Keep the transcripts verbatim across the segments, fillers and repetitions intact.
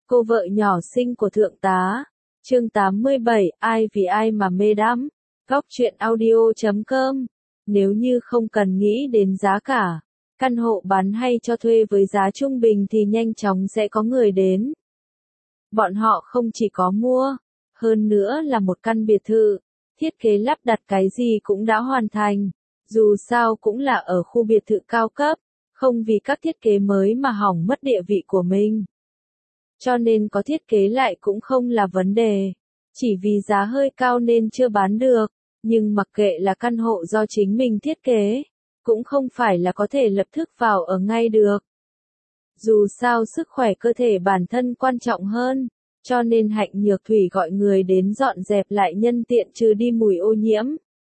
Cô vợ nhỏ xinh của thượng tá. Chương tám mươi bảy, ai vì ai mà mê đắm. Góc truyện audio chấm com. Nếu như không cần nghĩ đến giá cả, căn hộ bán hay cho thuê với giá trung bình thì nhanh chóng sẽ có người đến. Bọn họ không chỉ có mua, hơn nữa là một căn biệt thự, thiết kế lắp đặt cái gì cũng đã hoàn thành. Dù sao cũng là ở khu biệt thự cao cấp, không vì các thiết kế mới mà hỏng mất địa vị của mình. Cho nên có thiết kế lại cũng không là vấn đề. Chỉ vì giá hơi cao nên chưa bán được, nhưng mặc kệ là căn hộ do chính mình thiết kế, cũng không phải là có thể lập tức vào ở ngay được. Dù sao sức khỏe cơ thể bản thân quan trọng hơn, cho nên Hạnh Nhược Thủy gọi người đến dọn dẹp lại nhân tiện trừ đi mùi ô nhiễm.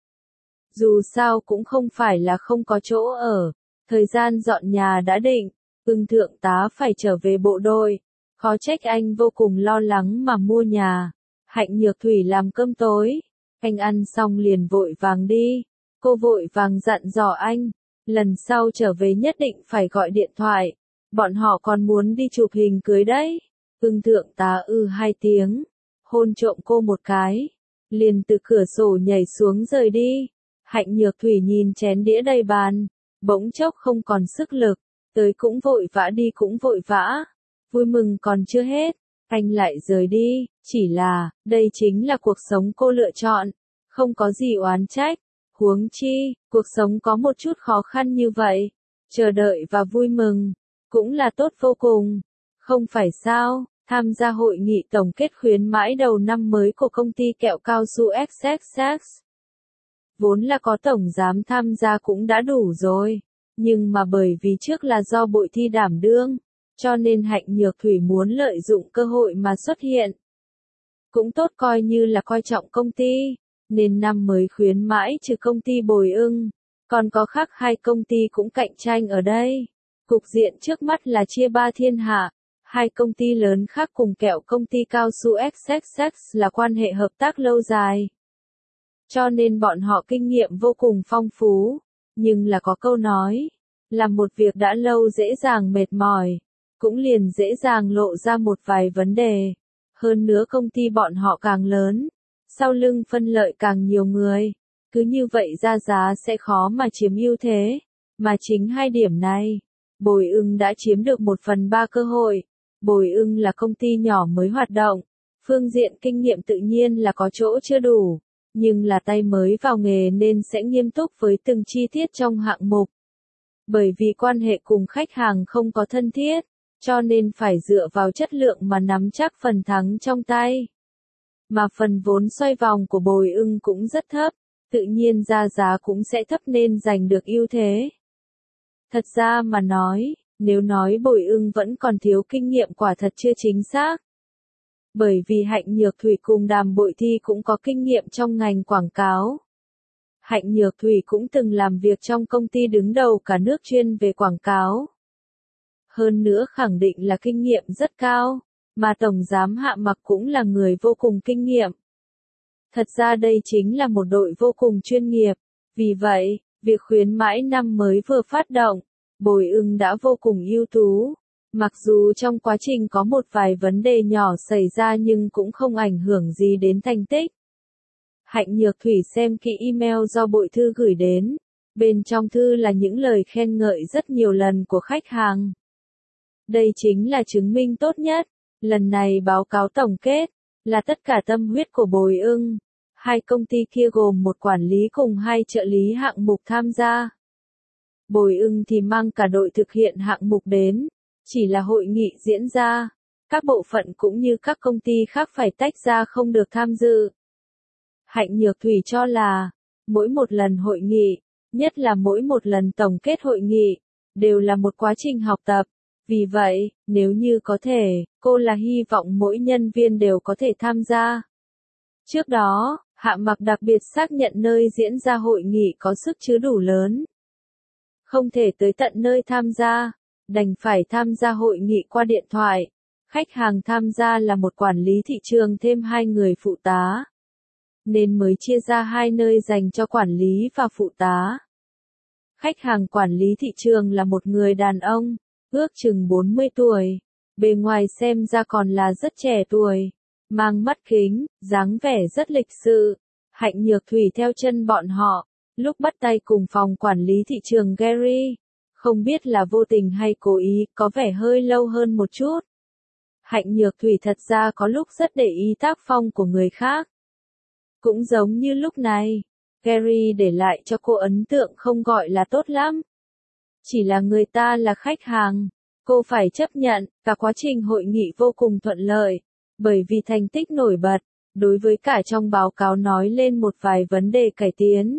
Dù sao cũng không phải là không có chỗ ở, thời gian dọn nhà đã định, Ưng thượng tá phải trở về bộ đội, khó trách anh vô cùng lo lắng mà mua nhà. Hạnh Nhược Thủy làm cơm tối, anh ăn xong liền vội vàng đi, cô vội vàng dặn dò anh, lần sau trở về nhất định phải gọi điện thoại, bọn họ còn muốn đi chụp hình cưới đấy. Ưng thượng tá ư hai tiếng, hôn trộm cô một cái, liền từ cửa sổ nhảy xuống rời đi. Hạnh Nhược Thủy nhìn chén đĩa đầy bàn, bỗng chốc không còn sức lực, tới cũng vội vã đi cũng vội vã. Vui mừng còn chưa hết, anh lại rời đi, chỉ là, đây chính là cuộc sống cô lựa chọn, không có gì oán trách. Huống chi, cuộc sống có một chút khó khăn như vậy, chờ đợi và vui mừng, cũng là tốt vô cùng. Không phải sao, tham gia hội nghị tổng kết khuyến mãi đầu năm mới của công ty kẹo cao su ích ích ích. Vốn là có tổng giám tham gia cũng đã đủ rồi, nhưng mà bởi vì trước là do bội thi đảm đương, cho nên Hạnh Nhược Thủy muốn lợi dụng cơ hội mà xuất hiện. Cũng tốt coi như là coi trọng công ty, nên năm mới khuyến mãi trừ công ty Bồi Ưng, còn có khác hai công ty cũng cạnh tranh ở đây. Cục diện trước mắt là chia ba thiên hạ, hai công ty lớn khác cùng kẹo công ty cao su ích ích ích là quan hệ hợp tác lâu dài. Cho nên bọn họ kinh nghiệm vô cùng phong phú, nhưng là có câu nói, làm một việc đã lâu dễ dàng mệt mỏi, cũng liền dễ dàng lộ ra một vài vấn đề. Hơn nữa công ty bọn họ càng lớn, sau lưng phân lợi càng nhiều người, cứ như vậy ra giá sẽ khó mà chiếm ưu thế. Mà chính hai điểm này, Bồi Ưng đã chiếm được một phần ba cơ hội. Bồi Ưng là công ty nhỏ mới hoạt động, phương diện kinh nghiệm tự nhiên là có chỗ chưa đủ, nhưng là tay mới vào nghề nên sẽ nghiêm túc với từng chi tiết trong hạng mục. Bởi vì quan hệ cùng khách hàng không có thân thiết, cho nên phải dựa vào chất lượng mà nắm chắc phần thắng trong tay. Mà phần vốn xoay vòng của Bồi Ưng cũng rất thấp, tự nhiên ra giá cũng sẽ thấp nên giành được ưu thế. Thật ra mà nói, nếu nói Bồi Ưng vẫn còn thiếu kinh nghiệm quả thật chưa chính xác. Bởi vì Hạnh Nhược Thủy cùng Đàm Bội Thi cũng có kinh nghiệm trong ngành quảng cáo. Hạnh Nhược Thủy cũng từng làm việc trong công ty đứng đầu cả nước chuyên về quảng cáo. Hơn nữa khẳng định là kinh nghiệm rất cao, mà Tổng Giám Hạ Mặc cũng là người vô cùng kinh nghiệm. Thật ra đây chính là một đội vô cùng chuyên nghiệp, vì vậy, việc khuyến mãi năm mới vừa phát động, Bồi Ưng đã vô cùng ưu tú. Mặc dù trong quá trình có một vài vấn đề nhỏ xảy ra nhưng cũng không ảnh hưởng gì đến thành tích. Hạnh Nhược Thủy xem kỹ email do Bội Thư gửi đến, bên trong thư là những lời khen ngợi rất nhiều lần của khách hàng. Đây chính là chứng minh tốt nhất, lần này báo cáo tổng kết, là tất cả tâm huyết của Bồi Ưng. Hai công ty kia gồm một quản lý cùng hai trợ lý hạng mục tham gia. Bồi Ưng thì mang cả đội thực hiện hạng mục đến. Chỉ là hội nghị diễn ra, các bộ phận cũng như các công ty khác phải tách ra không được tham dự. Hạnh Nhược Thủy cho là, mỗi một lần hội nghị, nhất là mỗi một lần tổng kết hội nghị, đều là một quá trình học tập. Vì vậy, nếu như có thể, cô là hy vọng mỗi nhân viên đều có thể tham gia. Trước đó, Hạ Mặc đặc biệt xác nhận nơi diễn ra hội nghị có sức chứa đủ lớn. Không thể tới tận nơi tham gia, đành phải tham gia hội nghị qua điện thoại. Khách hàng tham gia là một quản lý thị trường thêm hai người phụ tá, nên mới chia ra hai nơi dành cho quản lý và phụ tá. Khách hàng quản lý thị trường là một người đàn ông, ước chừng bốn mươi tuổi, bề ngoài xem ra còn là rất trẻ tuổi, mang mắt kính, dáng vẻ rất lịch sự. Hạnh Nhược Thủy theo chân bọn họ, lúc bắt tay cùng phòng quản lý thị trường Gary, không biết là vô tình hay cố ý, có vẻ hơi lâu hơn một chút. Hạnh Nhược Thủy thật ra có lúc rất để ý tác phong của người khác. Cũng giống như lúc này, Gary để lại cho cô ấn tượng không gọi là tốt lắm. Chỉ là người ta là khách hàng, cô phải chấp nhận, cả quá trình hội nghị vô cùng thuận lợi, bởi vì thành tích nổi bật, đối với cả trong báo cáo nói lên một vài vấn đề cải tiến.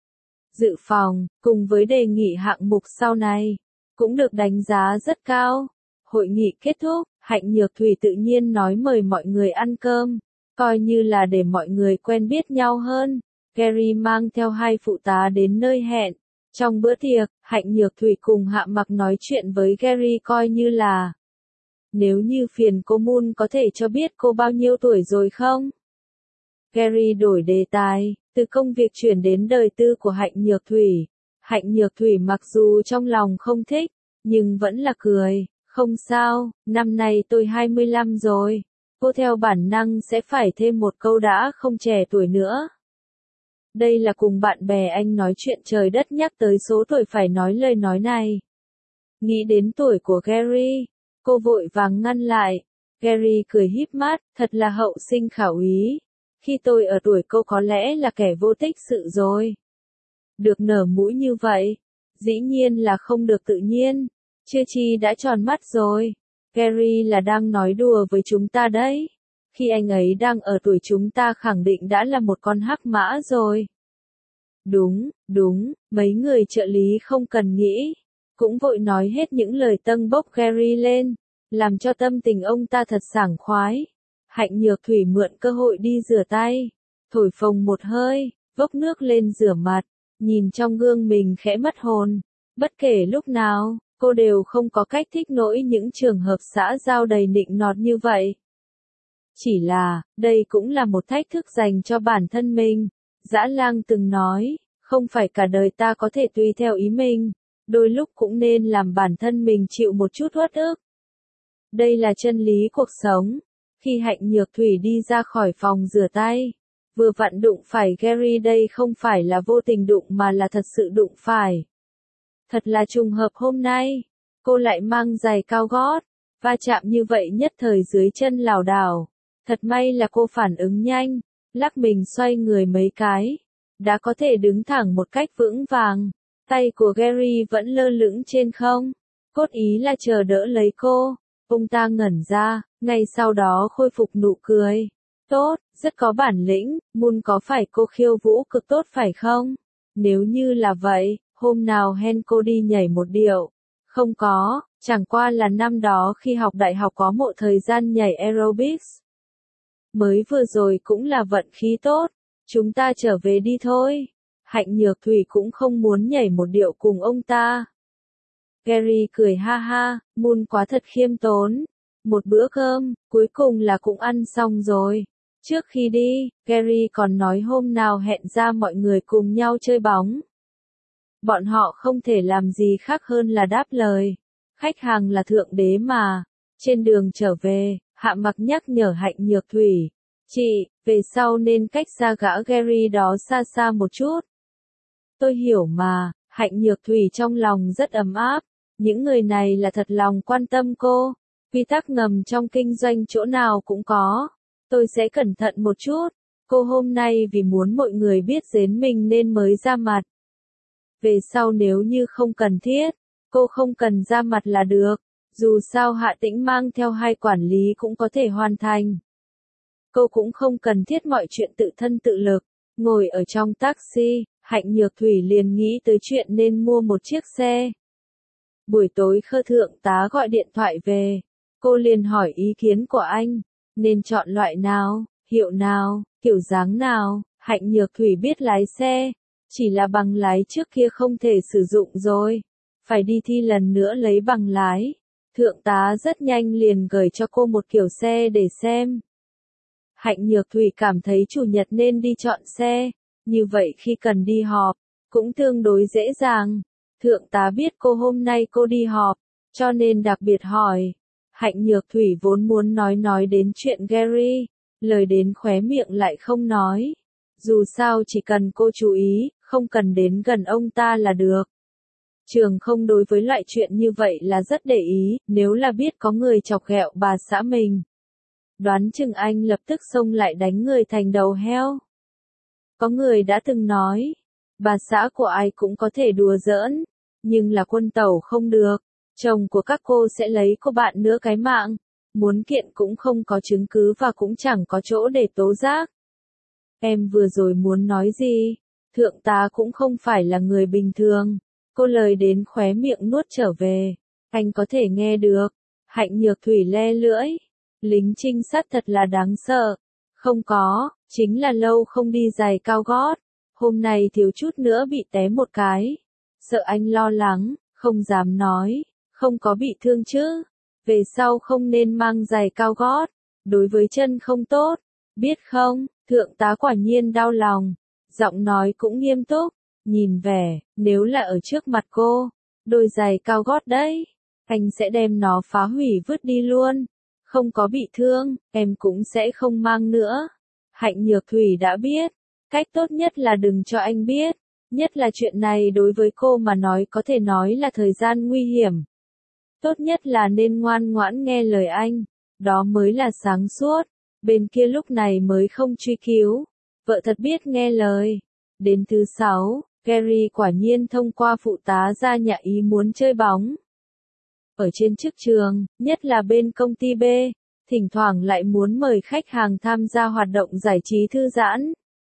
Dự phòng, cùng với đề nghị hạng mục sau này, cũng được đánh giá rất cao. Hội nghị kết thúc, Hạnh Nhược Thủy tự nhiên nói mời mọi người ăn cơm, coi như là để mọi người quen biết nhau hơn. Gary mang theo hai phụ tá đến nơi hẹn. Trong bữa tiệc, Hạnh Nhược Thủy cùng Hạ Mặc nói chuyện với Gary coi như là: nếu như phiền cô Moon có thể cho biết cô bao nhiêu tuổi rồi không? Gary đổi đề tài, từ công việc chuyển đến đời tư của Hạnh Nhược Thủy. Hạnh Nhược Thủy mặc dù trong lòng không thích, nhưng vẫn là cười, không sao, năm nay tôi hai mươi lăm rồi. Cô theo bản năng sẽ phải thêm một câu đã không trẻ tuổi nữa. Đây là cùng bạn bè anh nói chuyện trời đất nhắc tới số tuổi phải nói lời nói này. Nghĩ đến tuổi của Gary, cô vội vàng ngăn lại. Gary cười híp mắt, thật là hậu sinh khả úy. Khi tôi ở tuổi cô có lẽ là kẻ vô tích sự rồi. Được nở mũi như vậy, dĩ nhiên là không được tự nhiên. Chưa chi đã tròn mắt rồi. Gary là đang nói đùa với chúng ta đấy. Khi anh ấy đang ở tuổi chúng ta khẳng định đã là một con hắc mã rồi. Đúng, đúng, mấy người trợ lý không cần nghĩ. Cũng vội nói hết những lời tâng bốc Gary lên, làm cho tâm tình ông ta thật sảng khoái. Hạnh Nhược Thủy mượn cơ hội đi rửa tay, thổi phồng một hơi, vốc nước lên rửa mặt, nhìn trong gương mình khẽ mất hồn. Bất kể lúc nào, cô đều không có cách thích nổi những trường hợp xã giao đầy nịnh nọt như vậy. Chỉ là, đây cũng là một thách thức dành cho bản thân mình. Dã Lang từng nói, không phải cả đời ta có thể tùy theo ý mình, đôi lúc cũng nên làm bản thân mình chịu một chút uất ức. Đây là chân lý cuộc sống. Khi Hạnh Nhược Thủy đi ra khỏi phòng rửa tay, vừa vặn đụng phải Gary, đây không phải là vô tình đụng mà là thật sự đụng phải. Thật là trùng hợp hôm nay, cô lại mang giày cao gót, va chạm như vậy nhất thời dưới chân lảo đảo. Thật may là cô phản ứng nhanh, lắc mình xoay người mấy cái, đã có thể đứng thẳng một cách vững vàng. Tay của Gary vẫn lơ lửng trên không, cốt ý là chờ đỡ lấy cô. Ông ta ngẩn ra, ngay sau đó khôi phục nụ cười. Tốt, rất có bản lĩnh, Moon có phải cô khiêu vũ cực tốt phải không? Nếu như là vậy, hôm nào hẹn cô đi nhảy một điệu. Không có, chẳng qua là năm đó khi học đại học có một thời gian nhảy aerobics. Mới vừa rồi cũng là vận khí tốt, chúng ta trở về đi thôi. Hạnh Nhược Thủy cũng không muốn nhảy một điệu cùng ông ta. Gary cười ha ha, Moon quá thật khiêm tốn. Một bữa cơm, cuối cùng là cũng ăn xong rồi. Trước khi đi, Gary còn nói hôm nào hẹn ra mọi người cùng nhau chơi bóng. Bọn họ không thể làm gì khác hơn là đáp lời. Khách hàng là thượng đế mà. Trên đường trở về, Hạ Mặc nhắc nhở Hạnh Nhược Thủy. Chị, về sau nên cách xa gã Gary đó xa xa một chút. Tôi hiểu mà, Hạnh Nhược Thủy trong lòng rất ấm áp. Những người này là thật lòng quan tâm cô. Quy tắc ngầm trong kinh doanh chỗ nào cũng có. Tôi sẽ cẩn thận một chút. Cô hôm nay vì muốn mọi người biết dến mình nên mới ra mặt. Về sau nếu như không cần thiết, cô không cần ra mặt là được. Dù sao Hạ Tĩnh mang theo hai quản lý cũng có thể hoàn thành. Cô cũng không cần thiết mọi chuyện tự thân tự lực. Ngồi ở trong taxi, Hạnh Nhược Thủy liền nghĩ tới chuyện nên mua một chiếc xe. Buổi tối Khơ thượng tá gọi điện thoại về. Cô liền hỏi ý kiến của anh. Nên chọn loại nào, hiệu nào, kiểu dáng nào. Hạnh Nhược Thủy biết lái xe. Chỉ là bằng lái trước kia không thể sử dụng rồi. Phải đi thi lần nữa lấy bằng lái. Thượng tá rất nhanh liền gửi cho cô một kiểu xe để xem. Hạnh Nhược Thủy cảm thấy chủ nhật nên đi chọn xe. Như vậy khi cần đi họp, cũng tương đối dễ dàng. Thượng tá biết cô hôm nay cô đi họp, cho nên đặc biệt hỏi. Hạnh Nhược Thủy vốn muốn nói nói đến chuyện Gary, lời đến khóe miệng lại không nói. Dù sao chỉ cần cô chú ý, không cần đến gần ông ta là được. Trường không đối với loại chuyện như vậy là rất để ý, nếu là biết có người chọc ghẹo bà xã mình. Đoán chừng anh lập tức xông lại đánh người thành đầu heo. Có người đã từng nói, bà xã của ai cũng có thể đùa giỡn, nhưng là Quân Tẩu không được. Chồng của các cô sẽ lấy cô bạn nữa cái mạng, muốn kiện cũng không có chứng cứ và cũng chẳng có chỗ để tố giác. Em vừa rồi muốn nói gì? Thượng tá cũng không phải là người bình thường. Cô lời đến khóe miệng nuốt trở về. Anh có thể nghe được. Hạnh Nhược Thủy le lưỡi. Lính trinh sát thật là đáng sợ. Không có, chính là lâu không đi giày cao gót. Hôm nay thiếu chút nữa bị té một cái. Sợ anh lo lắng, không dám nói. Không có bị thương chứ. Về sau không nên mang giày cao gót. Đối với chân không tốt. Biết không, thượng tá quả nhiên đau lòng. Giọng nói cũng nghiêm túc. Nhìn vẻ, nếu là ở trước mặt cô, đôi giày cao gót đấy, anh sẽ đem nó phá hủy vứt đi luôn. Không có bị thương, em cũng sẽ không mang nữa. Hạnh Nhược Thủy đã biết, cách tốt nhất là đừng cho anh biết. Nhất là chuyện này đối với cô mà nói có thể nói là thời gian nguy hiểm. Tốt nhất là nên ngoan ngoãn nghe lời anh, đó mới là sáng suốt. Bên kia lúc này mới không truy cứu. Vợ thật biết nghe lời. Đến thứ sáu, Gary quả nhiên thông qua phụ tá ra nhà ý muốn chơi bóng. Ở trên chức trường, nhất là bên công ty B, thỉnh thoảng lại muốn mời khách hàng tham gia hoạt động giải trí thư giãn.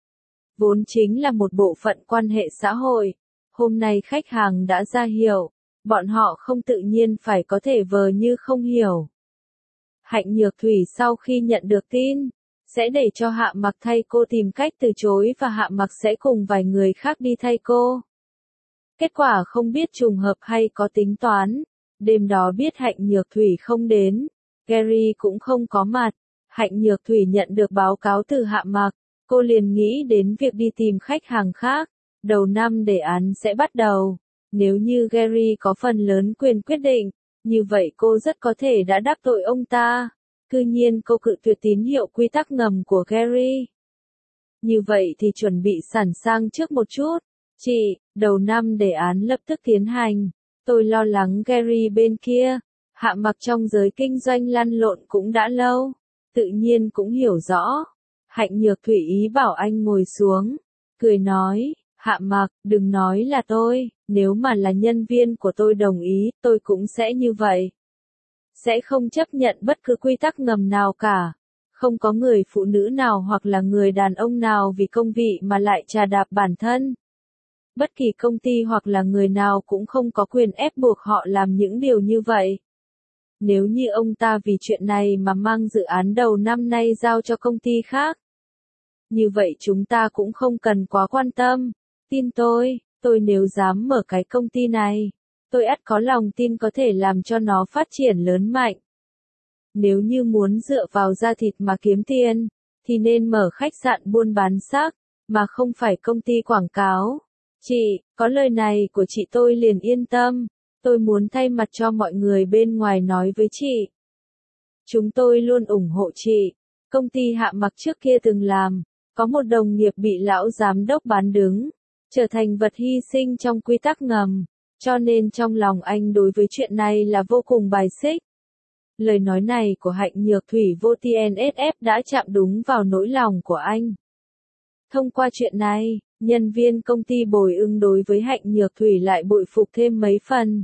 Vốn chính là một bộ phận quan hệ xã hội. Hôm nay khách hàng đã ra hiểu, bọn họ không tự nhiên phải có thể vờ như không hiểu. Hạnh Nhược Thủy sau khi nhận được tin, sẽ để cho Hạ Mặc thay cô tìm cách từ chối và Hạ Mặc sẽ cùng vài người khác đi thay cô. Kết quả không biết trùng hợp hay có tính toán. Đêm đó biết Hạnh Nhược Thủy không đến, Gary cũng không có mặt. Hạnh Nhược Thủy nhận được báo cáo từ Hạ Mặc, cô liền nghĩ đến việc đi tìm khách hàng khác. Đầu năm đề án sẽ bắt đầu. Nếu như Gary có phần lớn quyền quyết định, như vậy cô rất có thể đã đắc tội ông ta. Cư nhiên cô cự tuyệt tín hiệu quy tắc ngầm của Gary. Như vậy thì chuẩn bị sẵn sàng trước một chút. Chị, đầu năm đề án lập tức tiến hành. Tôi lo lắng Gary bên kia. Hạ Mặc trong giới kinh doanh lăn lộn cũng đã lâu. Tự nhiên cũng hiểu rõ. Hạnh Nhược Thủy ý bảo anh ngồi xuống. Cười nói, Hạ Mặc, đừng nói là tôi. Nếu mà là nhân viên của tôi đồng ý, tôi cũng sẽ như vậy. Sẽ không chấp nhận bất cứ quy tắc ngầm nào cả. Không có người phụ nữ nào hoặc là người đàn ông nào vì công vị mà lại trà đạp bản thân. Bất kỳ công ty hoặc là người nào cũng không có quyền ép buộc họ làm những điều như vậy. Nếu như ông ta vì chuyện này mà mang dự án đầu năm nay giao cho công ty khác. Như vậy chúng ta cũng không cần quá quan tâm. Tin tôi, tôi nếu dám mở cái công ty này, tôi ắt có lòng tin có thể làm cho nó phát triển lớn mạnh. Nếu như muốn dựa vào da thịt mà kiếm tiền, thì nên mở khách sạn buôn bán xác, mà không phải công ty quảng cáo. Chị, có lời này của chị tôi liền yên tâm. Tôi muốn thay mặt cho mọi người bên ngoài nói với chị. Chúng tôi luôn ủng hộ chị. Công ty Hạ Mặc trước kia từng làm, có một đồng nghiệp bị lão giám đốc bán đứng, trở thành vật hy sinh trong quy tắc ngầm. Cho nên trong lòng anh đối với chuyện này là vô cùng bài xích. Lời nói này của Hạnh Nhược Thủy vô tê en ét ép đã chạm đúng vào nỗi lòng của anh. Thông qua chuyện này, nhân viên công ty Bồi Ưng đối với Hạnh Nhược Thủy lại bội phục thêm mấy phần.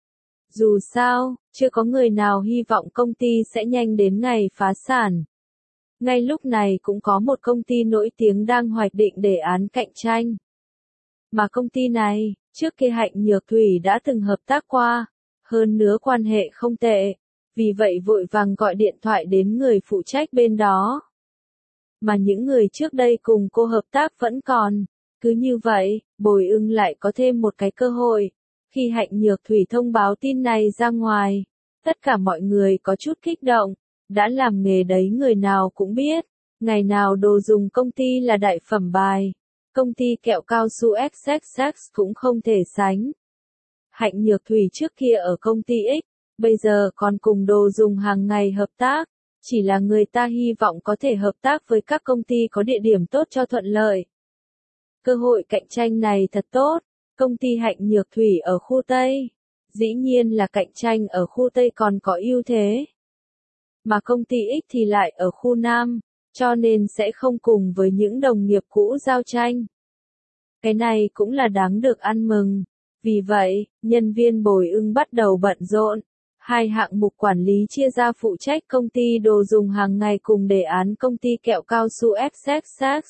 Dù sao, chưa có người nào hy vọng công ty sẽ nhanh đến ngày phá sản. Ngay lúc này cũng có một công ty nổi tiếng đang hoạch định đề án cạnh tranh. Mà công ty này, trước kia Hạnh Nhược Thủy đã từng hợp tác qua, hơn nữa quan hệ không tệ, vì vậy vội vàng gọi điện thoại đến người phụ trách bên đó. Mà những người trước đây cùng cô hợp tác vẫn còn, cứ như vậy, Bồi Ưng lại có thêm một cái cơ hội. Khi Hạnh Nhược Thủy thông báo tin này ra ngoài, tất cả mọi người có chút kích động, đã làm nghề đấy người nào cũng biết, ngày nào đồ dùng công ty là đại phẩm bài. Công ty kẹo cao su ích ích ích cũng không thể sánh. Hạnh Nhược Thủy trước kia ở công ty X, bây giờ còn cùng đồ dùng hàng ngày hợp tác, chỉ là người ta hy vọng có thể hợp tác với các công ty có địa điểm tốt cho thuận lợi. Cơ hội cạnh tranh này thật tốt, công ty Hạnh Nhược Thủy ở khu Tây, dĩ nhiên là cạnh tranh ở khu Tây còn có ưu thế. Mà công ty X thì lại ở khu Nam, cho nên sẽ không cùng với những đồng nghiệp cũ giao tranh. Cái này cũng là đáng được ăn mừng. Vì vậy, nhân viên Bồi Ưng bắt đầu bận rộn. Hai hạng mục quản lý chia ra phụ trách công ty đồ dùng hàng ngày cùng đề án công ty kẹo cao su ép ích ích.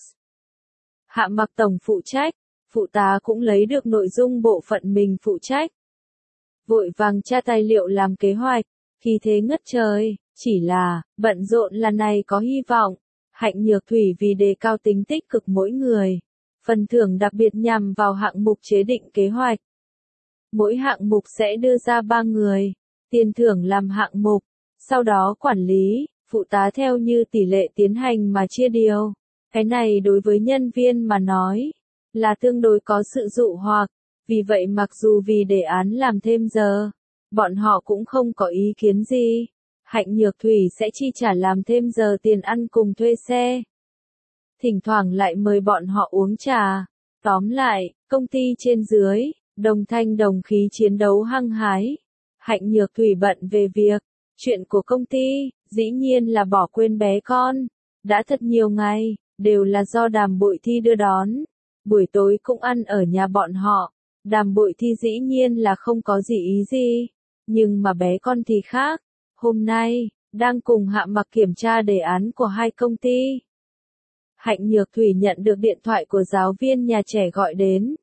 Hạ Mặc tổng phụ trách, phụ tá cũng lấy được nội dung bộ phận mình phụ trách. Vội vàng tra tài liệu làm kế hoạch, khí thế ngất trời, chỉ là, bận rộn là này có hy vọng. Hạnh Nhược Thủy vì đề cao tính tích cực mỗi người, phần thưởng đặc biệt nhằm vào hạng mục chế định kế hoạch. Mỗi hạng mục sẽ đưa ra ba người, tiền thưởng làm hạng mục, sau đó quản lý, phụ tá theo như tỷ lệ tiến hành mà chia điều. Cái này đối với nhân viên mà nói, là tương đối có sự dụ hoặc, vì vậy mặc dù vì đề án làm thêm giờ, bọn họ cũng không có ý kiến gì. Hạnh Nhược Thủy sẽ chi trả làm thêm giờ tiền ăn cùng thuê xe. Thỉnh thoảng lại mời bọn họ uống trà. Tóm lại, công ty trên dưới, đồng thanh đồng khí chiến đấu hăng hái. Hạnh Nhược Thủy bận về việc, chuyện của công ty, dĩ nhiên là bỏ quên bé con. Đã thật nhiều ngày, đều là do Đàm Bội Thi đưa đón. Buổi tối cũng ăn ở nhà bọn họ. Đàm Bội Thi dĩ nhiên là không có gì ý gì. Nhưng mà bé con thì khác. Hôm nay, đang cùng Hạ Mặc kiểm tra đề án của hai công ty. Hạnh Nhược Thủy nhận được điện thoại của giáo viên nhà trẻ gọi đến.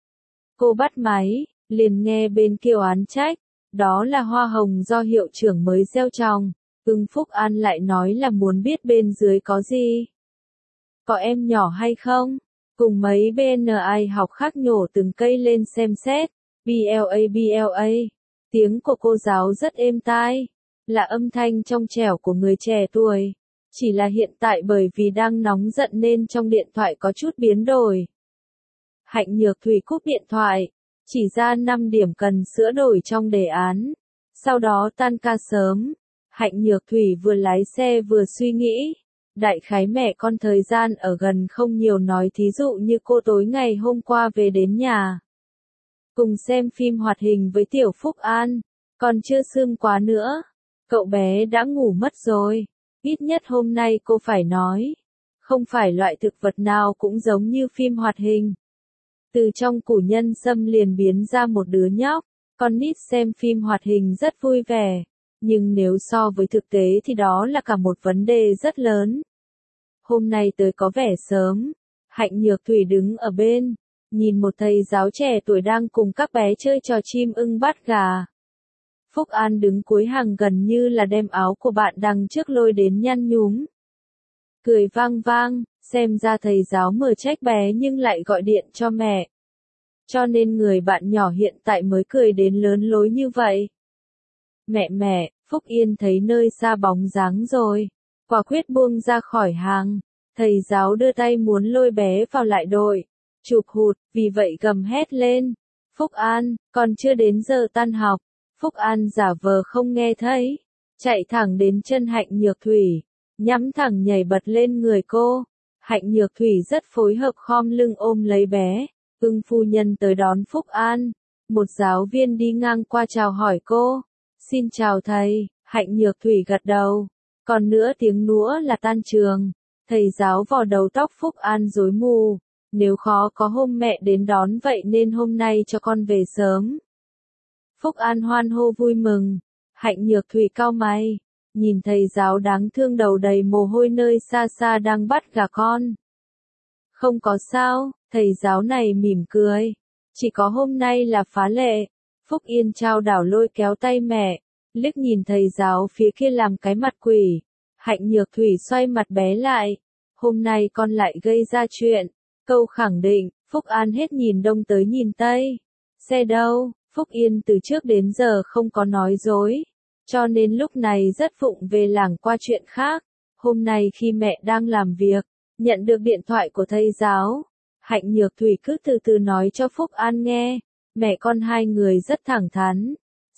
Cô bắt máy, liền nghe bên kia oán trách, đó là hoa hồng do hiệu trưởng mới gieo trồng. Ưng Phúc An lại nói là muốn biết bên dưới có gì. Có em nhỏ hay không? Cùng mấy bê en i học khác nhổ từng cây lên xem xét. bê lờ a bê lờ a. Tiếng của cô giáo rất êm tai. Là âm thanh trong trẻo của người trẻ tuổi. Chỉ là hiện tại bởi vì đang nóng giận nên trong điện thoại có chút biến đổi. Hạnh Nhược Thủy cúp điện thoại. Chỉ ra năm điểm cần sửa đổi trong đề án. Sau đó tan ca sớm. Hạnh Nhược Thủy vừa lái xe vừa suy nghĩ. Đại khái mẹ con thời gian ở gần không nhiều nói thí dụ như cô tối ngày hôm qua về đến nhà. Cùng xem phim hoạt hình với Tiểu Phúc An. Còn chưa sương quá nữa. Cậu bé đã ngủ mất rồi. Ít nhất hôm nay cô phải nói. Không phải loại thực vật nào cũng giống như phim hoạt hình. Từ trong củ nhân sâm liền biến ra một đứa nhóc. Con nít xem phim hoạt hình rất vui vẻ. Nhưng nếu so với thực tế thì đó là cả một vấn đề rất lớn. Hôm nay tới có vẻ sớm. Hạnh Nhược Thủy đứng ở bên. Nhìn một thầy giáo trẻ tuổi đang cùng các bé chơi trò chim ưng bắt gà. Phúc An đứng cuối hàng gần như là đem áo của bạn đằng trước lôi đến nhăn nhúm. Cười vang vang, xem ra thầy giáo mở trách bé nhưng lại gọi điện cho mẹ. Cho nên người bạn nhỏ hiện tại mới cười đến lớn lối như vậy. Mẹ mẹ, Phúc Yên thấy nơi xa bóng dáng rồi. Quả quyết buông ra khỏi hàng. Thầy giáo đưa tay muốn lôi bé vào lại đội. Chụp hụt, vì vậy gầm hét lên. Phúc An, còn chưa đến giờ tan học. Phúc An giả vờ không nghe thấy. Chạy thẳng đến chân Hạnh Nhược Thủy. Nhắm thẳng nhảy bật lên người cô. Hạnh Nhược Thủy rất phối hợp khom lưng ôm lấy bé. Ưng phu nhân tới đón Phúc An. Một giáo viên đi ngang qua chào hỏi cô. Xin chào thầy. Hạnh Nhược Thủy gật đầu. Còn nữa tiếng núa là tan trường. Thầy giáo vò đầu tóc Phúc An rối mù. Nếu khó có hôm mẹ đến đón vậy nên hôm nay cho con về sớm. Phúc An hoan hô vui mừng. Hạnh Nhược Thủy cau mày. Nhìn thầy giáo đáng thương đầu đầy mồ hôi nơi xa xa đang bắt gà con. Không có sao, thầy giáo này mỉm cười. Chỉ có hôm nay là phá lệ. Phúc Yên trao đảo lôi kéo tay mẹ. Liếc nhìn thầy giáo phía kia làm cái mặt quỷ. Hạnh Nhược Thủy xoay mặt bé lại. Hôm nay con lại gây ra chuyện. Câu khẳng định, Phúc An hết nhìn đông tới nhìn tây. Xe đâu? Phúc Yên từ trước đến giờ không có nói dối. Cho nên lúc này rất vụng về lảng qua chuyện khác. Hôm nay khi mẹ đang làm việc, nhận được điện thoại của thầy giáo. Hạnh Nhược Thủy cứ từ từ nói cho Phúc An nghe. Mẹ con hai người rất thẳng thắn.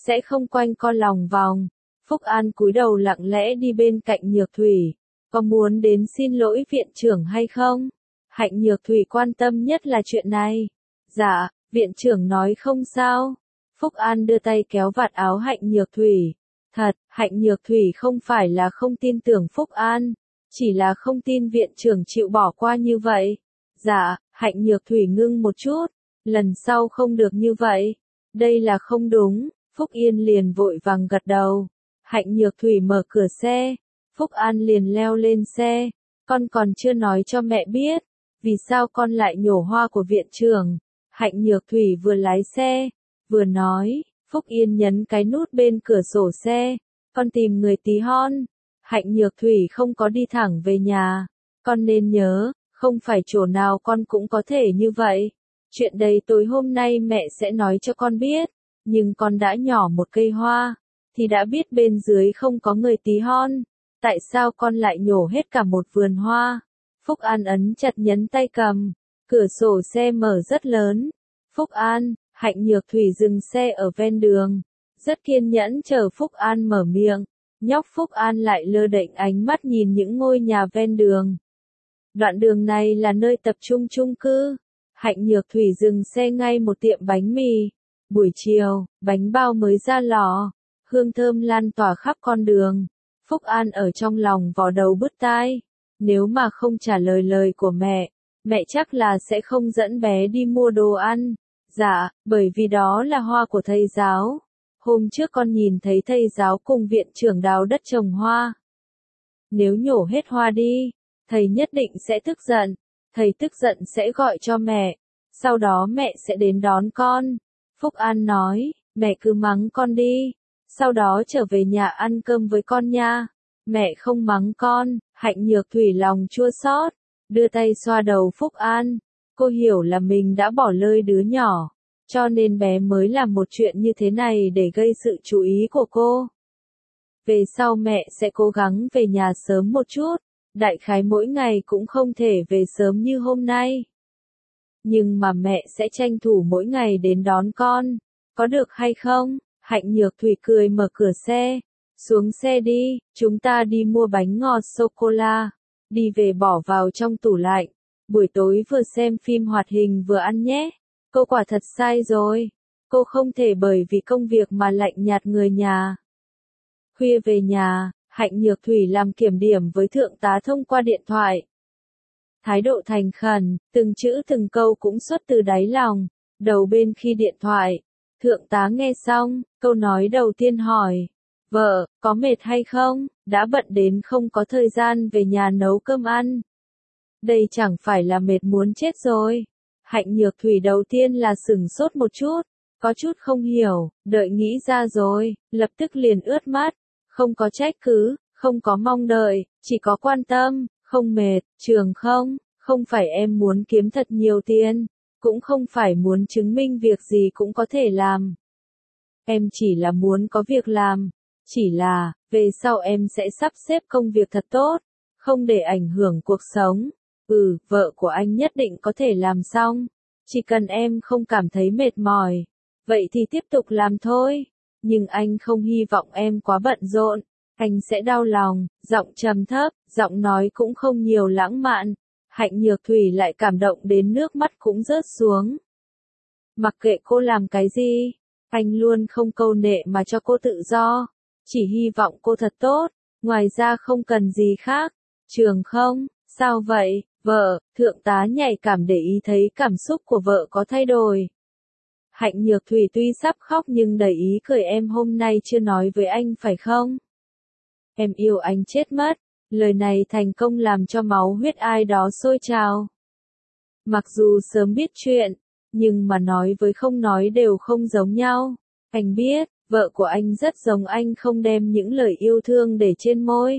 sẽ không quanh co lòng vòng. Phúc An cúi đầu lặng lẽ đi bên cạnh Nhược Thủy. Có muốn đến xin lỗi viện trưởng hay không? Hạnh Nhược Thủy quan tâm nhất là chuyện này. Dạ, viện trưởng nói không sao. Phúc An đưa tay kéo vạt áo Hạnh Nhược Thủy. Thật, Hạnh Nhược Thủy không phải là không tin tưởng Phúc An, chỉ là không tin viện trưởng chịu bỏ qua như vậy. Dạ, Hạnh Nhược Thủy ngưng một chút, lần sau không được như vậy. Đây là không đúng. Phúc Yên liền vội vàng gật đầu. Hạnh Nhược Thủy mở cửa xe. Phúc An liền leo lên xe. Con còn chưa nói cho mẹ biết. Vì sao con lại nhổ hoa của viện trưởng? Hạnh Nhược Thủy vừa lái xe, vừa nói. Phúc Yên nhấn cái nút bên cửa sổ xe. Con tìm người tí hon. Hạnh Nhược Thủy không có đi thẳng về nhà. Con nên nhớ, không phải chỗ nào con cũng có thể như vậy. Chuyện đây tối hôm nay mẹ sẽ nói cho con biết. Nhưng con đã nhỏ một cây hoa, thì đã biết bên dưới không có người tí hon. Tại sao con lại nhổ hết cả một vườn hoa? Phúc An ấn chặt nhấn tay cầm. Cửa sổ xe mở rất lớn. Phúc An, Hạnh Nhược Thủy dừng xe ở ven đường. Rất kiên nhẫn chờ Phúc An mở miệng. Nhóc Phúc An lại lơ đễnh ánh mắt nhìn những ngôi nhà ven đường. Đoạn đường này là nơi tập trung chung cư. Hạnh Nhược Thủy dừng xe ngay một tiệm bánh mì. Buổi chiều, bánh bao mới ra lò, hương thơm lan tỏa khắp con đường. Phúc An ở trong lòng vò đầu bứt tai. Nếu mà không trả lời lời của mẹ, mẹ chắc là sẽ không dẫn bé đi mua đồ ăn. Dạ, bởi vì đó là hoa của thầy giáo. Hôm trước con nhìn thấy thầy giáo cùng viện trưởng đào đất trồng hoa. Nếu nhổ hết hoa đi, thầy nhất định sẽ tức giận. Thầy tức giận sẽ gọi cho mẹ. Sau đó mẹ sẽ đến đón con. Phúc An nói, mẹ cứ mắng con đi. Sau đó trở về nhà ăn cơm với con nha. Mẹ không mắng con. Hạnh Nhược Thủy lòng chua xót, đưa tay xoa đầu Phúc An. Cô hiểu là mình đã bỏ lơi đứa nhỏ, cho nên bé mới làm một chuyện như thế này để gây sự chú ý của cô. Về sau mẹ sẽ cố gắng về nhà sớm một chút, đại khái mỗi ngày cũng không thể về sớm như hôm nay. Nhưng mà mẹ sẽ tranh thủ mỗi ngày đến đón con, có được hay không? Hạnh Nhược Thủy cười mở cửa xe. Xuống xe đi, chúng ta đi mua bánh ngọt sô-cô-la. Đi về bỏ vào trong tủ lạnh. Buổi tối vừa xem phim hoạt hình vừa ăn nhé. Cô quả thật sai rồi. Cô không thể bởi vì công việc mà lạnh nhạt người nhà. Khuya về nhà, Hạnh Nhược Thủy làm kiểm điểm với thượng tá thông qua điện thoại. Thái độ thành khẩn, từng chữ từng câu cũng xuất từ đáy lòng. Đầu bên khi điện thoại, thượng tá nghe xong, câu nói đầu tiên hỏi. Vợ, có mệt hay không? Đã bận đến không có thời gian về nhà nấu cơm ăn. Đây chẳng phải là mệt muốn chết rồi. Hạnh Nhược Thủy đầu tiên là sửng sốt một chút, có chút không hiểu, đợi nghĩ ra rồi, lập tức liền ướt mắt. Không có trách cứ, không có mong đợi, chỉ có quan tâm, không mệt, trường không, không phải em muốn kiếm thật nhiều tiền, cũng không phải muốn chứng minh việc gì cũng có thể làm. Em chỉ là muốn có việc làm. Chỉ là, về sau em sẽ sắp xếp công việc thật tốt, không để ảnh hưởng cuộc sống. Ừ, vợ của anh nhất định có thể làm xong. Chỉ cần em không cảm thấy mệt mỏi, vậy thì tiếp tục làm thôi. Nhưng anh không hy vọng em quá bận rộn, anh sẽ đau lòng. Giọng trầm thấp, giọng nói cũng không nhiều lãng mạn. Hạnh Nhược Thủy lại cảm động đến nước mắt cũng rớt xuống. Mặc kệ cô làm cái gì, anh luôn không câu nệ mà cho cô tự do. Chỉ hy vọng cô thật tốt, ngoài ra không cần gì khác. Trường không, sao vậy, vợ? Thượng tá nhạy cảm để ý thấy cảm xúc của vợ có thay đổi. Hạnh Nhược Thủy tuy sắp khóc nhưng đầy ý cười. Em hôm nay chưa nói với anh phải không? Em yêu anh chết mất. Lời này thành công làm cho máu huyết ai đó sôi trào. Mặc dù sớm biết chuyện, nhưng mà nói với không nói đều không giống nhau. Anh biết, vợ của anh rất giống anh không đem những lời yêu thương để trên môi.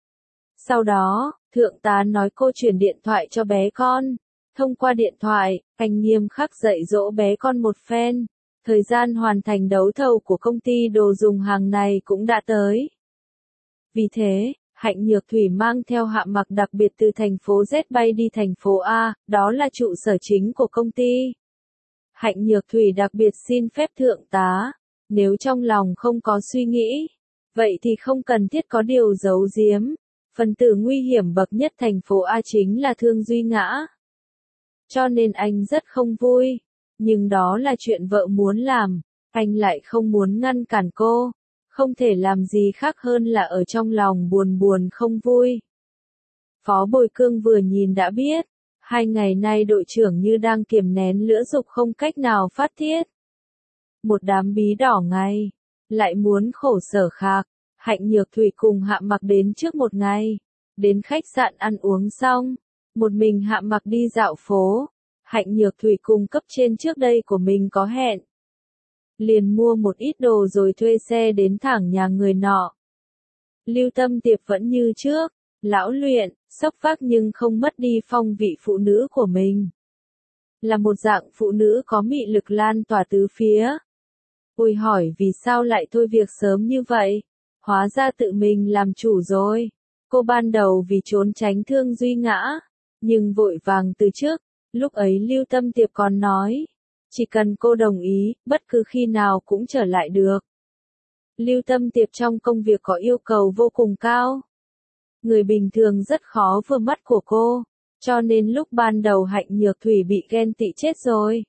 Sau đó, thượng tá nói cô chuyển điện thoại cho bé con. Thông qua điện thoại, anh nghiêm khắc dạy dỗ bé con một phen. Thời gian hoàn thành đấu thầu của công ty đồ dùng hàng này cũng đã tới. Vì thế, Hạnh Nhược Thủy mang theo Hạ Mặc đặc biệt từ thành phố Z bay đi thành phố A, đó là trụ sở chính của công ty. Hạnh Nhược Thủy đặc biệt xin phép thượng tá, Nếu trong lòng không có suy nghĩ, vậy thì không cần thiết có điều giấu giếm. Phần tử nguy hiểm bậc nhất thành phố A chính là Thương Duy Ngã. Cho nên anh rất không vui. Nhưng đó là chuyện vợ muốn làm, anh lại không muốn ngăn cản cô. Không thể làm gì khác hơn là ở trong lòng buồn buồn không vui. Phó Bồi Cương vừa nhìn đã biết, hai ngày nay đội trưởng như đang kiềm nén lửa dục không cách nào phát tiết. Một đám bí đỏ ngay, lại muốn khổ sở khạc. Hạnh Nhược Thủy cùng Hạ Mặc đến trước một ngày, đến khách sạn ăn uống xong, một mình Hạ Mặc đi dạo phố. Hạnh Nhược Thủy cùng cấp trên trước đây của mình có hẹn, liền mua một ít đồ rồi thuê xe đến thẳng nhà người nọ. Lưu Tâm Tiệp vẫn như trước, lão luyện, sốc vác nhưng không mất đi phong vị phụ nữ của mình. Là một dạng phụ nữ có mị lực lan tỏa tứ phía. Ôi hỏi vì sao lại thôi việc sớm như vậy? Hóa ra tự mình làm chủ rồi. Cô ban đầu vì trốn tránh Thương Duy Ngã, nhưng vội vàng từ trước. Lúc ấy Lưu Tâm Tiệp còn nói, chỉ cần cô đồng ý, bất cứ khi nào cũng trở lại được. Lưu Tâm Tiệp trong công việc có yêu cầu vô cùng cao. Người bình thường rất khó vừa mắt của cô, cho nên lúc ban đầu Hạnh Nhược Thủy bị ghen tị chết rồi.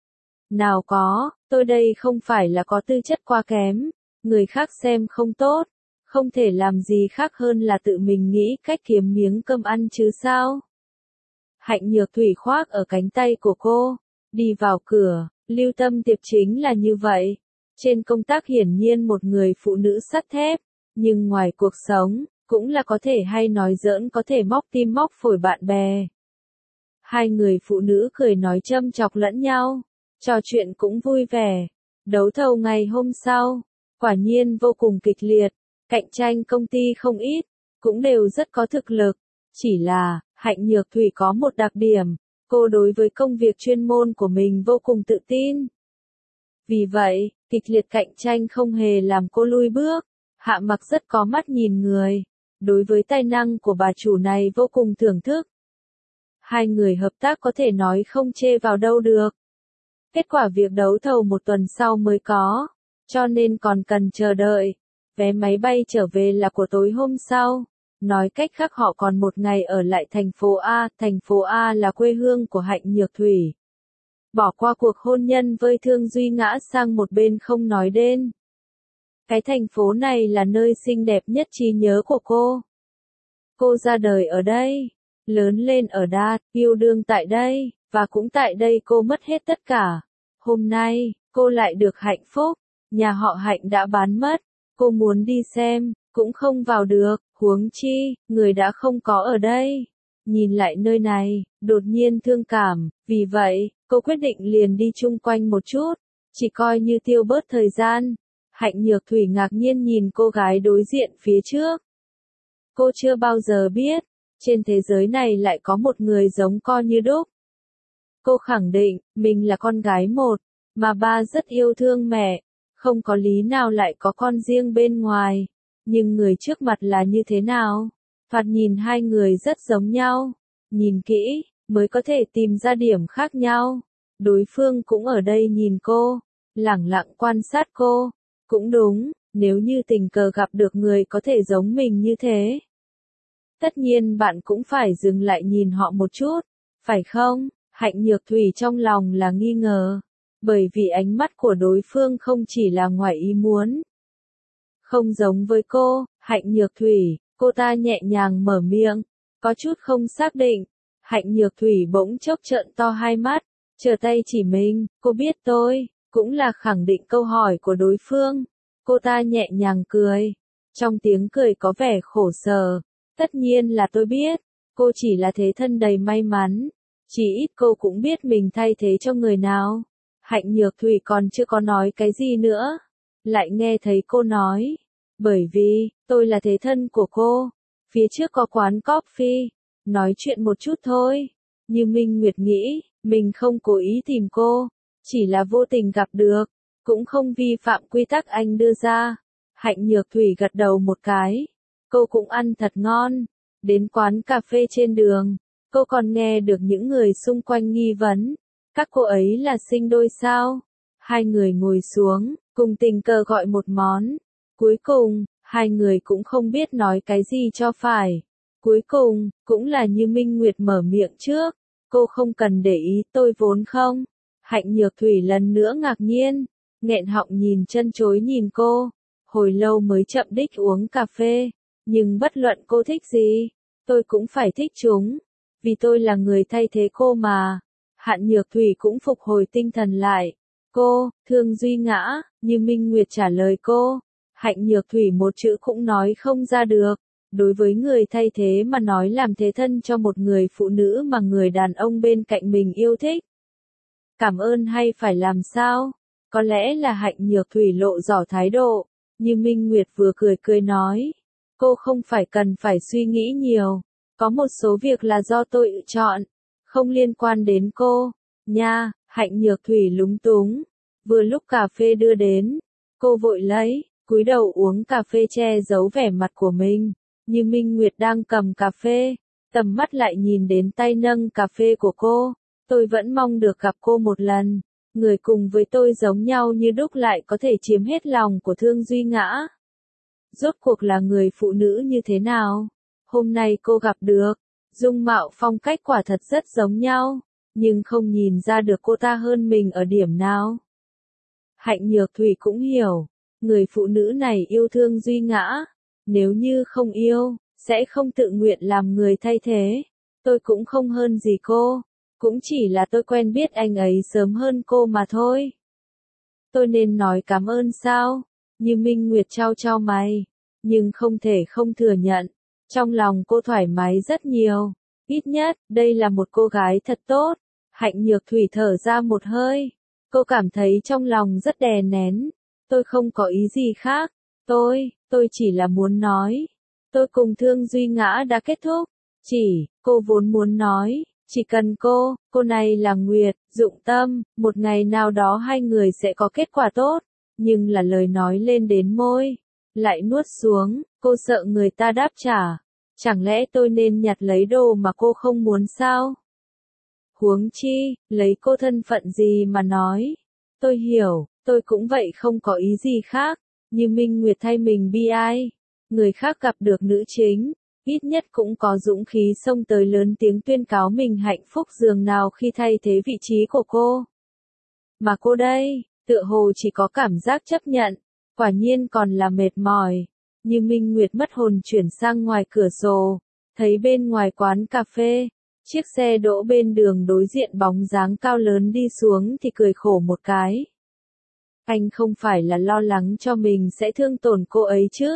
Nào có, tôi đây không phải là có tư chất quá kém, người khác xem không tốt, không thể làm gì khác hơn là tự mình nghĩ cách kiếm miếng cơm ăn chứ sao. Hạnh Nhược Thủy khoác ở cánh tay của cô, đi vào cửa. Lưu Tâm Tiệp chính là như vậy. Trên công tác hiển nhiên một người phụ nữ sắt thép, nhưng ngoài cuộc sống, cũng là có thể hay nói giỡn có thể móc tim móc phổi bạn bè. Hai người phụ nữ cười nói châm chọc lẫn nhau, trò chuyện cũng vui vẻ. Đấu thầu ngày hôm sau, quả nhiên vô cùng kịch liệt, cạnh tranh công ty không ít, cũng đều rất có thực lực. Chỉ là, Hạnh Nhược Thủy có một đặc điểm, cô đối với công việc chuyên môn của mình vô cùng tự tin. Vì vậy, kịch liệt cạnh tranh không hề làm cô lui bước. Hạ Mặc rất có mắt nhìn người, đối với tài năng của bà chủ này vô cùng thưởng thức. Hai người hợp tác có thể nói không chê vào đâu được. Kết quả việc đấu thầu một tuần sau mới có, cho nên còn cần chờ đợi. Vé máy bay trở về là của tối hôm sau. Nói cách khác họ còn một ngày ở lại thành phố A, thành phố A là quê hương của Hạnh Nhược Thủy. Bỏ qua cuộc hôn nhân với Thương Duy Ngã sang một bên không nói đến. Cái thành phố này là nơi xinh đẹp nhất trí nhớ của cô. Cô ra đời ở đây, lớn lên ở đây, yêu đương tại đây, và cũng tại đây cô mất hết tất cả. Hôm nay, cô lại được hạnh phúc, nhà họ Hạnh đã bán mất, cô muốn đi xem, cũng không vào được, huống chi, người đã không có ở đây. Nhìn lại nơi này, đột nhiên thương cảm, vì vậy, cô quyết định liền đi chung quanh một chút, chỉ coi như tiêu bớt thời gian. Hạnh Nhược Thủy ngạc nhiên nhìn cô gái đối diện phía trước. Cô chưa bao giờ biết, trên thế giới này lại có một người giống con như đúc. Cô khẳng định, mình là con gái một, mà ba rất yêu thương mẹ, không có lý nào lại có con riêng bên ngoài. Nhưng người trước mặt là như thế nào? Thoạt nhìn hai người rất giống nhau. Nhìn kỹ, mới có thể tìm ra điểm khác nhau. Đối phương cũng ở đây nhìn cô, lẳng lặng quan sát cô. Cũng đúng, nếu như tình cờ gặp được người có thể giống mình như thế. Tất nhiên bạn cũng phải dừng lại nhìn họ một chút, phải không? Hạnh Nhược Thủy trong lòng là nghi ngờ. Bởi vì ánh mắt của đối phương không chỉ là ngoài ý muốn. Không giống với cô, Hạnh Nhược Thủy, cô ta nhẹ nhàng mở miệng, có chút không xác định. Hạnh Nhược Thủy bỗng chốc trợn to hai mắt, trở tay chỉ mình, cô biết tôi, cũng là khẳng định câu hỏi của đối phương. Cô ta nhẹ nhàng cười, trong tiếng cười có vẻ khổ sở. Tất nhiên là tôi biết, cô chỉ là thế thân đầy may mắn, chỉ ít cô cũng biết mình thay thế cho người nào. Hạnh Nhược Thủy còn chưa có nói cái gì nữa, lại nghe thấy cô nói, bởi vì, tôi là thế thân của cô, phía trước có quán coffee, nói chuyện một chút thôi. Như Minh Nguyệt nghĩ, mình không cố ý tìm cô, chỉ là vô tình gặp được, cũng không vi phạm quy tắc anh đưa ra. Hạnh Nhược Thủy gật đầu một cái, cô cũng ăn thật ngon. Đến quán cà phê trên đường, cô còn nghe được những người xung quanh nghi vấn, các cô ấy là sinh đôi sao? Hai người ngồi xuống, cùng tình cờ gọi một món. Cuối cùng, hai người cũng không biết nói cái gì cho phải. Cuối cùng, cũng là Như Minh Nguyệt mở miệng trước. Cô không cần để ý, tôi vốn không. Hạnh Nhược Thủy lần nữa ngạc nhiên, nghẹn họng nhìn chân chối nhìn cô. Hồi lâu mới chậm đích uống cà phê. Nhưng bất luận cô thích gì, tôi cũng phải thích chúng. Vì tôi là người thay thế cô mà. Hạnh Nhược Thủy cũng phục hồi tinh thần lại. Cô, Thương Duy Ngã, Như Minh Nguyệt trả lời cô. Hạnh Nhược Thủy một chữ cũng nói không ra được. Đối với người thay thế mà nói làm thế thân cho một người phụ nữ mà người đàn ông bên cạnh mình yêu thích. Cảm ơn hay phải làm sao? Có lẽ là Hạnh Nhược Thủy lộ rõ thái độ. Như Minh Nguyệt vừa cười cười nói. Cô không phải cần phải suy nghĩ nhiều. Có một số việc là do tôi chọn. Không liên quan đến cô. Nha, Hạnh Nhược Thủy lúng túng. Vừa lúc cà phê đưa đến. Cô vội lấy, cúi đầu uống cà phê che giấu vẻ mặt của mình. Như Minh Nguyệt đang cầm cà phê. Tầm mắt lại nhìn đến tay nâng cà phê của cô. Tôi vẫn mong được gặp cô một lần. Người cùng với tôi giống nhau như đúc lại có thể chiếm hết lòng của Thương Duy Ngã. Rốt cuộc là người phụ nữ như thế nào? Hôm nay cô gặp được. Dung mạo phong cách quả thật rất giống nhau. Nhưng không nhìn ra được cô ta hơn mình ở điểm nào. Hạnh Nhược Thủy cũng hiểu. Người phụ nữ này yêu Thương Duy Ngã. Nếu như không yêu, sẽ không tự nguyện làm người thay thế. Tôi cũng không hơn gì cô. Cũng chỉ là tôi quen biết anh ấy sớm hơn cô mà thôi. Tôi nên nói cảm ơn sao? Như Minh Nguyệt trao trao mày. Nhưng không thể không thừa nhận. Trong lòng cô thoải mái rất nhiều. Ít nhất, đây là một cô gái thật tốt. Hạnh Nhược Thủy thở ra một hơi. Cô cảm thấy trong lòng rất đè nén. Tôi không có ý gì khác. Tôi, tôi chỉ là muốn nói. Tôi cùng Thương Duy Ngã đã kết thúc. Chỉ, cô vốn muốn nói. Chỉ cần cô, cô này là Nguyệt, dụng tâm, một ngày nào đó hai người sẽ có kết quả tốt. Nhưng là lời nói lên đến môi. Lại nuốt xuống, cô sợ người ta đáp trả. Chẳng lẽ tôi nên nhặt lấy đồ mà cô không muốn sao? Huống chi, lấy cô thân phận gì mà nói? Tôi hiểu, tôi cũng vậy không có ý gì khác. Như Minh Nguyệt thay mình bi ai. Người khác gặp được nữ chính. Ít nhất cũng có dũng khí xông tới lớn tiếng tuyên cáo mình hạnh phúc dường nào khi thay thế vị trí của cô. Mà cô đây, tựa hồ chỉ có cảm giác chấp nhận. Quả nhiên còn là mệt mỏi. Như Minh Nguyệt mất hồn chuyển sang ngoài cửa sổ. Thấy bên ngoài quán cà phê. Chiếc xe đỗ bên đường đối diện bóng dáng cao lớn đi xuống thì cười khổ một cái. Anh không phải là lo lắng cho mình sẽ thương tổn cô ấy chứ?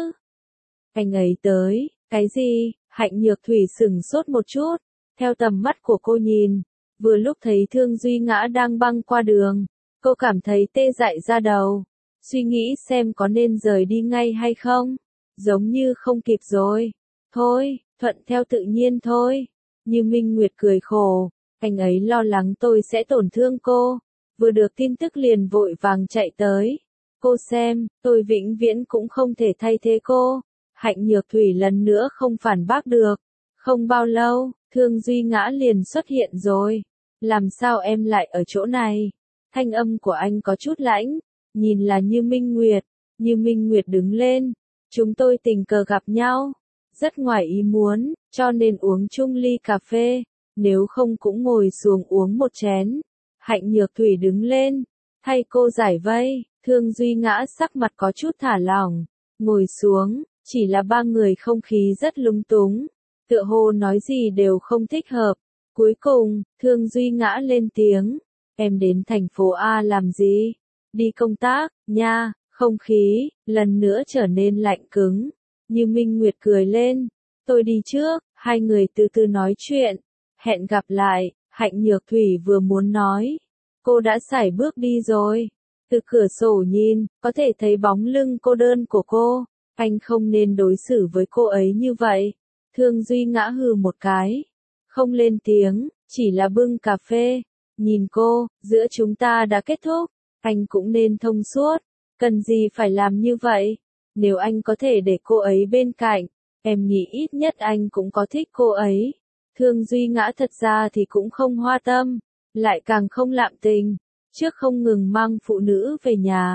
Anh ấy tới, cái gì? Hạnh Nhược Thủy sửng sốt một chút. Theo tầm mắt của cô nhìn. Vừa lúc thấy Thương Duy Ngã đang băng qua đường. Cô cảm thấy tê dại ra đầu. Suy nghĩ xem có nên rời đi ngay hay không. Giống như không kịp rồi. Thôi, thuận theo tự nhiên thôi. Như Minh Nguyệt cười khổ. Anh ấy lo lắng tôi sẽ tổn thương cô. Vừa được tin tức liền vội vàng chạy tới. Cô xem, tôi vĩnh viễn cũng không thể thay thế cô. Hạnh Nhược Thủy lần nữa không phản bác được. Không bao lâu, Thương Duy Ngã liền xuất hiện rồi. Làm sao em lại ở chỗ này? Thanh âm của anh có chút lãnh. Nhìn là Như Minh Nguyệt. Như Minh Nguyệt đứng lên. Chúng tôi tình cờ gặp nhau. Rất ngoài ý muốn, cho nên uống chung ly cà phê. Nếu không cũng ngồi xuống uống một chén. Hạnh Nhược Thủy đứng lên. Thay cô giải vây. Thương Duy Ngã sắc mặt có chút thả lỏng. Ngồi xuống. Chỉ là ba người không khí rất lung túng. Tựa hồ nói gì đều không thích hợp. Cuối cùng, Thương Duy Ngã lên tiếng. Em đến thành phố A làm gì? Đi công tác, nha. Không khí, lần nữa trở nên lạnh cứng. Như Minh Nguyệt cười lên. Tôi đi trước, hai người từ từ nói chuyện. Hẹn gặp lại, Hạnh Nhược Thủy vừa muốn nói. Cô đã sải bước đi rồi. Từ cửa sổ nhìn, có thể thấy bóng lưng cô đơn của cô. Anh không nên đối xử với cô ấy như vậy. Thương Duy Ngã hừ một cái. Không lên tiếng, chỉ là bưng cà phê. Nhìn cô, giữa chúng ta đã kết thúc. Anh cũng nên thông suốt. Cần gì phải làm như vậy? Nếu anh có thể để cô ấy bên cạnh, em nghĩ ít nhất anh cũng có thích cô ấy. Thương Duy Ngã thật ra thì cũng không hoa tâm, lại càng không lạm tình. Trước không ngừng mang phụ nữ về nhà,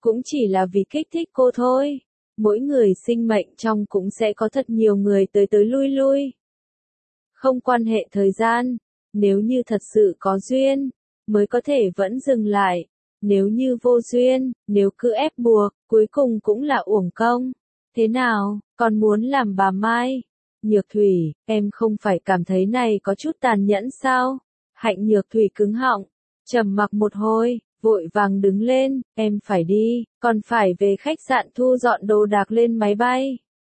cũng chỉ là vì kích thích cô thôi. Mỗi người sinh mệnh trong cũng sẽ có thật nhiều người tới tới lui lui. Không quan hệ thời gian, nếu như thật sự có duyên, mới có thể vẫn dừng lại. Nếu như vô duyên, nếu cứ ép buộc, cuối cùng cũng là uổng công. Thế nào, còn muốn làm bà Mai? Nhược Thủy, em không phải cảm thấy này có chút tàn nhẫn sao? Hạnh Nhược Thủy cứng họng, trầm mặc một hồi, vội vàng đứng lên, em phải đi, còn phải về khách sạn thu dọn đồ đạc lên máy bay.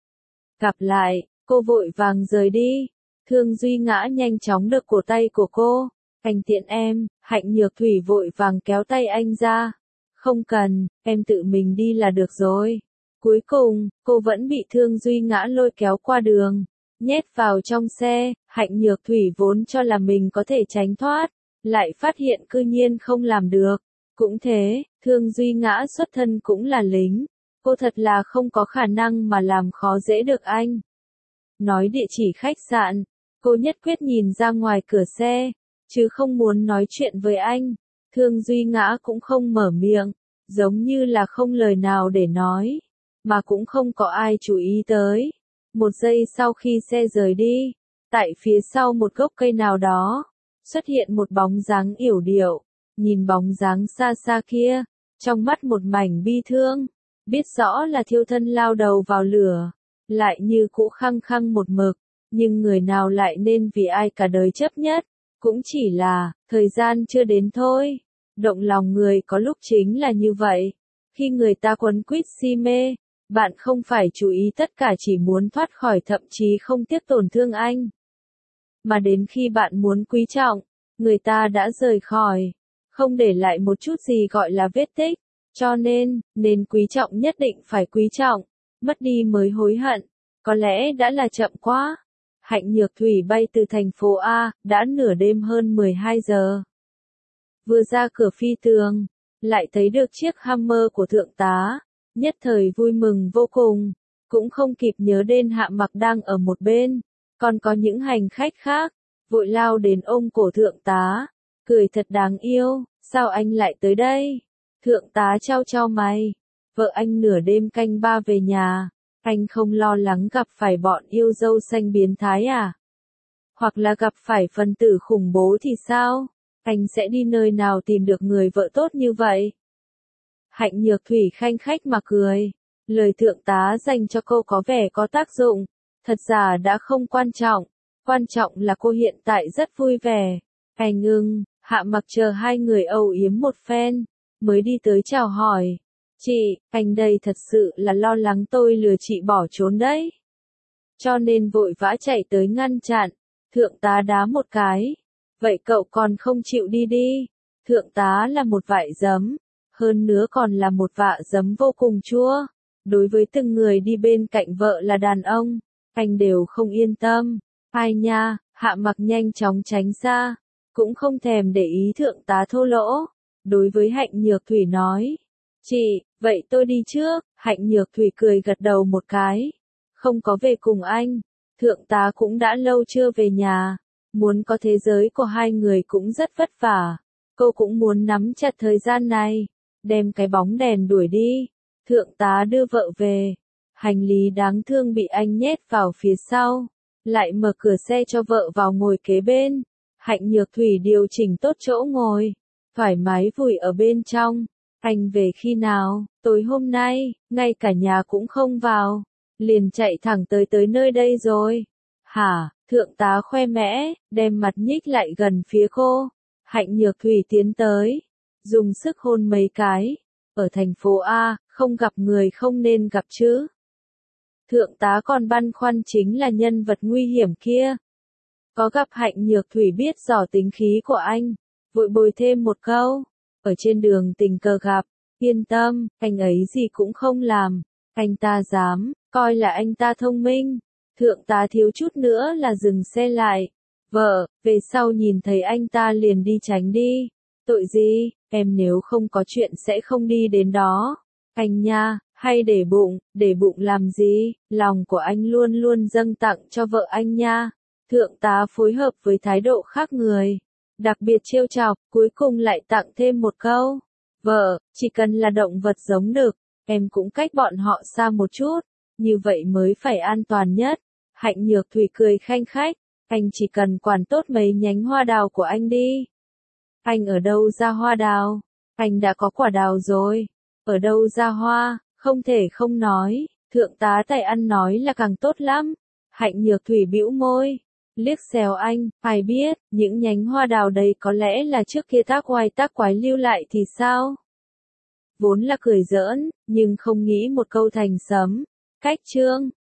Gặp lại, cô vội vàng rời đi. Thương Duy Ngã nhanh chóng được cổ tay của cô. Anh tiện em, Hạnh Nhược Thủy vội vàng kéo tay anh ra. Không cần, em tự mình đi là được rồi. Cuối cùng, cô vẫn bị Thương Duy Ngã lôi kéo qua đường, nhét vào trong xe. Hạnh Nhược Thủy vốn cho là mình có thể tránh thoát, lại phát hiện cư nhiên không làm được. Cũng thế, Thương Duy Ngã xuất thân cũng là lính, cô thật là không có khả năng mà làm khó dễ được anh. Nói địa chỉ khách sạn, cô nhất quyết nhìn ra ngoài cửa xe, chứ không muốn nói chuyện với anh. Thương Duy Ngã cũng không mở miệng, giống như là không lời nào để nói, mà cũng không có ai chú ý tới. Một giây sau khi xe rời đi, tại phía sau một gốc cây nào đó, xuất hiện một bóng dáng yểu điệu. Nhìn bóng dáng xa xa kia, trong mắt một mảnh bi thương, biết rõ là thiêu thân lao đầu vào lửa, lại như cũ khăng khăng một mực, nhưng người nào lại nên vì ai cả đời chấp nhất, cũng chỉ là, thời gian chưa đến thôi. Động lòng người có lúc chính là như vậy, khi người ta quấn quýt si mê, bạn không phải chú ý tất cả, chỉ muốn thoát khỏi, thậm chí không tiếc tổn thương anh. Mà đến khi bạn muốn quý trọng, người ta đã rời khỏi, không để lại một chút gì gọi là vết tích. Cho nên, nên quý trọng nhất định phải quý trọng, mất đi mới hối hận, có lẽ đã là chậm quá. Hạnh Nhược Thủy bay từ thành phố A, đã nửa đêm hơn mười hai giờ. Vừa ra cửa phi tường, lại thấy được chiếc Hummer của thượng tá, nhất thời vui mừng vô cùng, cũng không kịp nhớ đến Hạ Mặc đang ở một bên, còn có những hành khách khác, vội lao đến ôm cổ thượng tá, cười thật đáng yêu, sao anh lại tới đây? Thượng tá trao trao mày, vợ anh nửa đêm canh ba về nhà, anh không lo lắng gặp phải bọn yêu dâu xanh biến thái à? Hoặc là gặp phải phần tử khủng bố thì sao? Anh sẽ đi nơi nào tìm được người vợ tốt như vậy? Hạnh Nhược Thủy khanh khách mà cười, lời thượng tá dành cho cô có vẻ có tác dụng, thật ra đã không quan trọng, quan trọng là cô hiện tại rất vui vẻ. Anh ưng, Hạ Mặc chờ hai người âu yếm một phen, mới đi tới chào hỏi. Chị, anh đây thật sự là lo lắng tôi lừa chị bỏ trốn đấy. Cho nên vội vã chạy tới ngăn chặn, thượng tá đá một cái. Vậy cậu còn không chịu đi đi? Thượng tá là một vại giấm, hơn nữa còn là một vạ giấm vô cùng chua. Đối với từng người đi bên cạnh vợ là đàn ông, anh đều không yên tâm. Ai nha, Hạ Mặc nhanh chóng tránh ra, cũng không thèm để ý thượng tá thô lỗ. Đối với Hạnh Nhược Thủy nói, chị, vậy tôi đi trước. Hạnh Nhược Thủy cười gật đầu một cái, không có về cùng anh. Thượng tá cũng đã lâu chưa về nhà, muốn có thế giới của hai người cũng rất vất vả. Cô cũng muốn nắm chặt thời gian này, đem cái bóng đèn đuổi đi. Thượng tá đưa vợ về, hành lý đáng thương bị anh nhét vào phía sau, lại mở cửa xe cho vợ vào ngồi kế bên. Hạnh Nhược Thủy điều chỉnh tốt chỗ ngồi, thoải mái vùi ở bên trong. Anh về khi nào? Tối hôm nay, ngay cả nhà cũng không vào, liền chạy thẳng tới tới nơi đây rồi. Hả? Thượng tá khoe mẽ, đem mặt nhích lại gần phía cô. Hạnh Nhược Thủy tiến tới, dùng sức hôn mấy cái. Ở thành phố A, không gặp người không nên gặp chứ. Thượng tá còn băn khoăn chính là nhân vật nguy hiểm kia. Có gặp Hạnh Nhược Thủy biết rõ tính khí của anh, vội bồi thêm một câu. Ở trên đường tình cờ gặp, yên tâm, anh ấy gì cũng không làm. Anh ta dám, coi là anh ta thông minh. Thượng tá thiếu chút nữa là dừng xe lại. Vợ, về sau nhìn thấy anh ta liền đi tránh đi. Tội gì, em nếu không có chuyện sẽ không đi đến đó. Anh nha, hay để bụng, để bụng làm gì, lòng của anh luôn luôn dâng tặng cho vợ anh nha. Thượng tá phối hợp với thái độ khác người, đặc biệt trêu chọc, cuối cùng lại tặng thêm một câu. Vợ, chỉ cần là động vật giống đực, em cũng cách bọn họ xa một chút, như vậy mới phải an toàn nhất. Hạnh Nhược Thủy cười khanh khách, anh chỉ cần quản tốt mấy nhánh hoa đào của anh đi. Anh ở đâu ra hoa đào? Anh đã có quả đào rồi. Ở đâu ra hoa? Không thể không nói, thượng tá Tài ăn nói là càng tốt lắm. Hạnh Nhược Thủy bĩu môi, liếc xéo anh, ai biết, những nhánh hoa đào đây có lẽ là trước kia tác oai tác quái lưu lại thì sao? Vốn là cười giỡn, nhưng không nghĩ một câu thành sấm. Cách chương